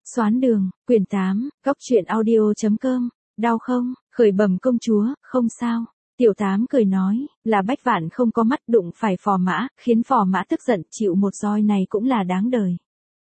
Xoán đường, quyển 8, góc truyện audio.com, đau không, khởi bẩm công chúa, không sao. Tiểu Tám cười nói, là Bách Vạn không có mắt đụng phải phò mã, khiến phò mã tức giận, chịu một roi này cũng là đáng đời.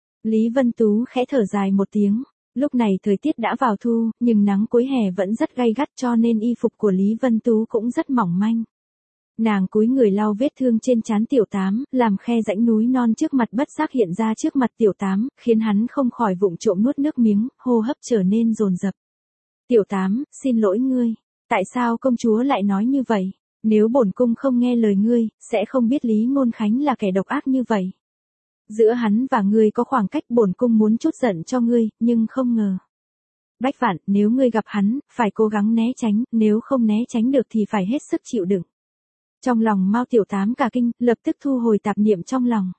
Lý Vân Tú khẽ thở dài một tiếng, lúc này thời tiết đã vào thu, nhưng nắng cuối hè vẫn rất gay gắt cho nên y phục của Lý Vân Tú cũng rất mỏng manh. Nàng cúi người lau vết thương trên trán Tiểu Tám, làm khe rãnh núi non trước mặt bất giác hiện ra trước mặt Tiểu Tám, khiến hắn không khỏi vụng trộm nuốt nước miếng, hô hấp trở nên dồn dập. Tiểu Tám, xin lỗi ngươi. Tại sao công chúa lại nói như vậy? Nếu bổn cung không nghe lời ngươi, sẽ không biết Lý Ngôn Khánh là kẻ độc ác như vậy. Giữa hắn và ngươi có khoảng cách, bổn cung muốn trút giận cho ngươi, nhưng không ngờ. Bách Vạn, nếu ngươi gặp hắn, phải cố gắng né tránh, nếu không né tránh được thì phải hết sức chịu đựng. Trong lòng Mao Tiểu Tám cả kinh, lập tức thu hồi tạp niệm trong lòng.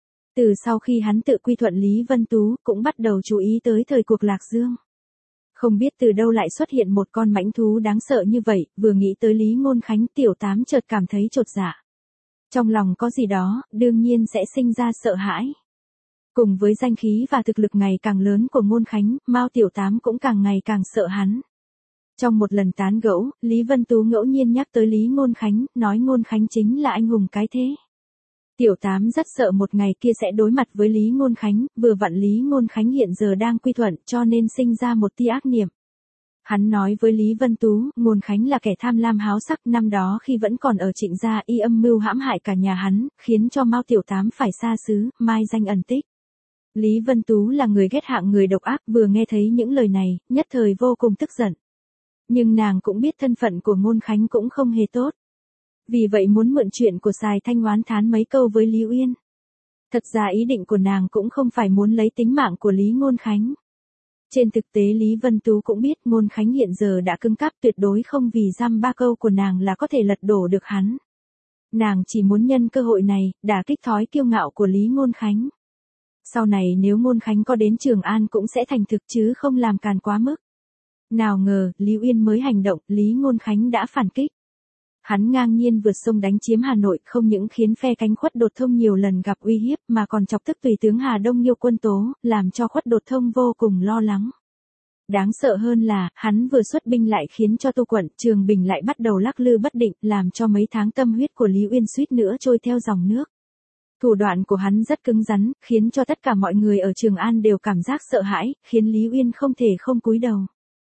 Từ sau khi hắn tự quy thuận Lý Vân Tú, cũng bắt đầu chú ý tới thời cuộc Lạc Dương. Không biết từ đâu lại xuất hiện một con mãnh thú đáng sợ như vậy, vừa nghĩ tới Lý Ngôn Khánh, Tiểu Tám chợt cảm thấy chột dạ. Trong lòng có gì đó, đương nhiên sẽ sinh ra sợ hãi. Cùng với danh khí và thực lực ngày càng lớn của Ngôn Khánh, Mao Tiểu Tám cũng càng ngày càng sợ hắn. Trong một lần tán gẫu, Lý Vân Tú ngẫu nhiên nhắc tới Lý Ngôn Khánh, nói Ngôn Khánh chính là anh hùng cái thế. Tiểu Tám rất sợ một ngày kia sẽ đối mặt với Lý Ngôn Khánh, vừa vặn Lý Ngôn Khánh hiện giờ đang quy thuận cho nên sinh ra một tia ác niệm. Hắn nói với Lý Vân Tú, Ngôn Khánh là kẻ tham lam háo sắc, năm đó khi vẫn còn ở Trịnh gia y âm mưu hãm hại cả nhà hắn, khiến cho Mao Tiểu Tám phải xa xứ, mai danh ẩn tích. Lý Vân Tú là người ghét hạng người độc ác, vừa nghe thấy những lời này, nhất thời vô cùng tức giận. Nhưng nàng cũng biết thân phận của Ngôn Khánh cũng không hề tốt. Vì vậy muốn mượn chuyện của Sài Thanh oán thán mấy câu với Lý Uyên. Thật ra ý định của nàng cũng không phải muốn lấy tính mạng của Lý Ngôn Khánh. Trên thực tế Lý Vân Tú cũng biết Ngôn Khánh hiện giờ đã cứng cáp, tuyệt đối không vì dăm ba câu của nàng là có thể lật đổ được hắn. Nàng chỉ muốn nhân cơ hội này, đả kích thói kiêu ngạo của Lý Ngôn Khánh. Sau này nếu Ngôn Khánh có đến Trường An cũng sẽ thành thực chứ không làm càn quá mức. Nào ngờ, Lý Uyên mới hành động, Lý Ngôn Khánh đã phản kích. Hắn ngang nhiên vượt sông đánh chiếm Hà Nội, không những khiến phe cánh Khuất Đột Thông nhiều lần gặp uy hiếp mà còn chọc tức tùy tướng Hà Đông Nhiêu Quân Tố, làm cho Khuất Đột Thông vô cùng lo lắng. Đáng sợ hơn là, hắn vừa xuất binh lại khiến cho Tô Quận, Trường Bình lại bắt đầu lắc lư bất định, làm cho mấy tháng tâm huyết của Lý Uyên suýt nữa trôi theo dòng nước. Thủ đoạn của hắn rất cứng rắn, khiến cho tất cả mọi người ở Trường An đều cảm giác sợ hãi, khiến Lý Uyên không thể không cúi đầu.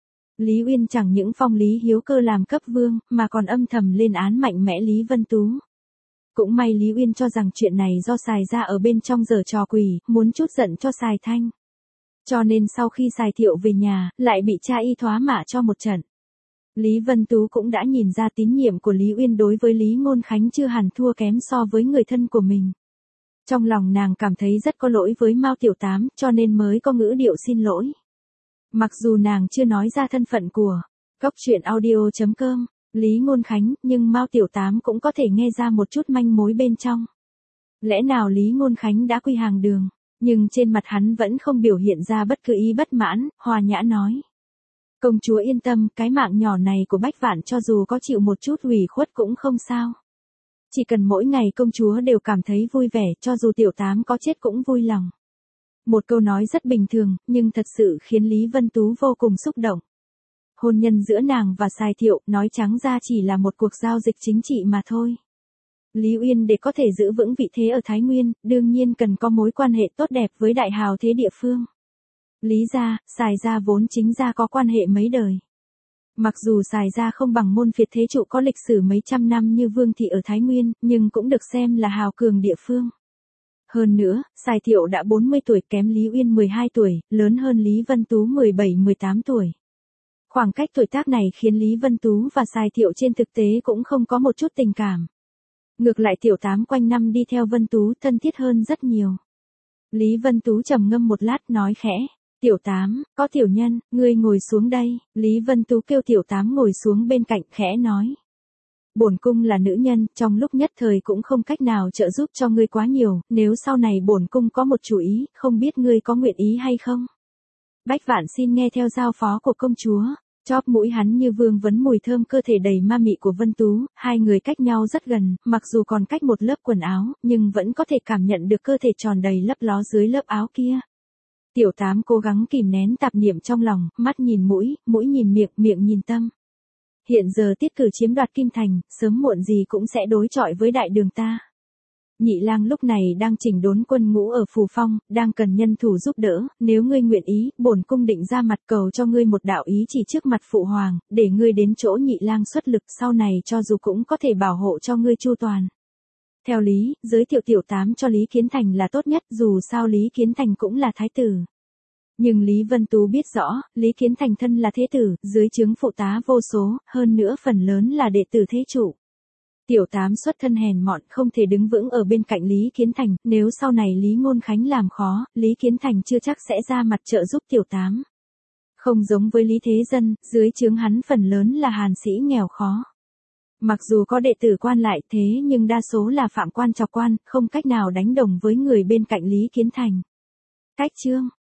Lý Uyên chẳng những phong Lý Hiếu Cơ làm cấp vương, mà còn âm thầm lên án mạnh mẽ Lý Vân Tú. Cũng may Lý Uyên cho rằng chuyện này do Sài gia ở bên trong giở trò quỷ, muốn trút giận cho Sài Thanh. Cho nên sau khi Sài Thiệu về nhà, lại bị cha y thoá mạ cho một trận. Lý Vân Tú cũng đã nhìn ra tín nhiệm của Lý Uyên đối với Lý Ngôn Khánh chưa hẳn thua kém so với người thân của mình. Trong lòng nàng cảm thấy rất có lỗi với Mao Tiểu Tám, cho nên mới có ngữ điệu xin lỗi. Mặc dù nàng chưa nói ra thân phận của góc truyện audio.com, Lý Ngôn Khánh, nhưng Mao Tiểu Tám cũng có thể nghe ra một chút manh mối bên trong. Lẽ nào Lý Ngôn Khánh đã quy hàng đường, nhưng trên mặt hắn vẫn không biểu hiện ra bất cứ ý bất mãn, hòa nhã nói. Công chúa yên tâm, cái mạng nhỏ này của Bách Vạn cho dù có chịu một chút ủy khuất cũng không sao. Chỉ cần mỗi ngày công chúa đều cảm thấy vui vẻ, cho dù Tiểu Tám có chết cũng vui lòng. Một câu nói rất bình thường, nhưng thật sự khiến Lý Vân Tú vô cùng xúc động. Hôn nhân giữa nàng và Sài Thiệu, nói trắng ra chỉ là một cuộc giao dịch chính trị mà thôi. Lý Uyên để có thể giữ vững vị thế ở Thái Nguyên, đương nhiên cần có mối quan hệ tốt đẹp với đại hào thế địa phương. Lý gia, Sài gia vốn chính gia có quan hệ mấy đời. Mặc dù Sài gia không bằng Môn Phiệt thế trụ có lịch sử mấy trăm năm như Vương thị ở Thái Nguyên, nhưng cũng được xem là hào cường địa phương. Hơn nữa, Sài Thiệu đã 40 tuổi, kém Lý Uyên 12 tuổi, lớn hơn Lý Vân Tú 17-18 tuổi. Khoảng cách tuổi tác này khiến Lý Vân Tú và Sài Thiệu trên thực tế cũng không có một chút tình cảm. Ngược lại Tiểu Tám quanh năm đi theo Vân Tú thân thiết hơn rất nhiều. Lý Vân Tú trầm ngâm một lát nói khẽ, Tiểu Tám, có tiểu nhân, ngươi ngồi xuống đây. Lý Vân Tú kêu Tiểu Tám ngồi xuống bên cạnh, khẽ nói. Bổn cung là nữ nhân, trong lúc nhất thời cũng không cách nào trợ giúp cho ngươi quá nhiều, nếu sau này bổn cung có một chủ ý, không biết ngươi có nguyện ý hay không? Bách Vạn xin nghe theo giao phó của công chúa. Chóp mũi hắn như vương vấn mùi thơm cơ thể đầy ma mị của Vân Tú, hai người cách nhau rất gần, mặc dù còn cách một lớp quần áo, nhưng vẫn có thể cảm nhận được cơ thể tròn đầy lấp ló dưới lớp áo kia. Tiểu Tám cố gắng kìm nén tạp niệm trong lòng, mắt nhìn mũi, mũi nhìn miệng, miệng nhìn tâm. Hiện giờ tiết cử chiếm đoạt Kim Thành, sớm muộn gì cũng sẽ đối chọi với đại đường ta. Nhị lang lúc này đang chỉnh đốn quân ngũ ở Phù Phong, đang cần nhân thủ giúp đỡ, nếu ngươi nguyện ý, bổn cung định ra mặt cầu cho ngươi một đạo ý chỉ trước mặt phụ hoàng, để ngươi đến chỗ nhị lang xuất lực, sau này cho dù cũng có thể bảo hộ cho ngươi chu toàn. Theo lý, giới thiệu Tiểu Tám cho Lý Kiến Thành là tốt nhất, dù sao Lý Kiến Thành cũng là thái tử. Nhưng Lý Vân Tú biết rõ, Lý Kiến Thành thân là thế tử, dưới trướng phụ tá vô số, hơn nữa phần lớn là đệ tử thế chủ. Tiểu Tám xuất thân hèn mọn, không thể đứng vững ở bên cạnh Lý Kiến Thành, nếu sau này Lý Ngôn Khánh làm khó, Lý Kiến Thành chưa chắc sẽ ra mặt trợ giúp Tiểu Tám. Không giống với Lý Thế Dân, dưới trướng hắn phần lớn là hàn sĩ nghèo khó. Mặc dù có đệ tử quan lại thế nhưng đa số là phạm quan trọc quan, không cách nào đánh đồng với người bên cạnh Lý Kiến Thành. Cách chương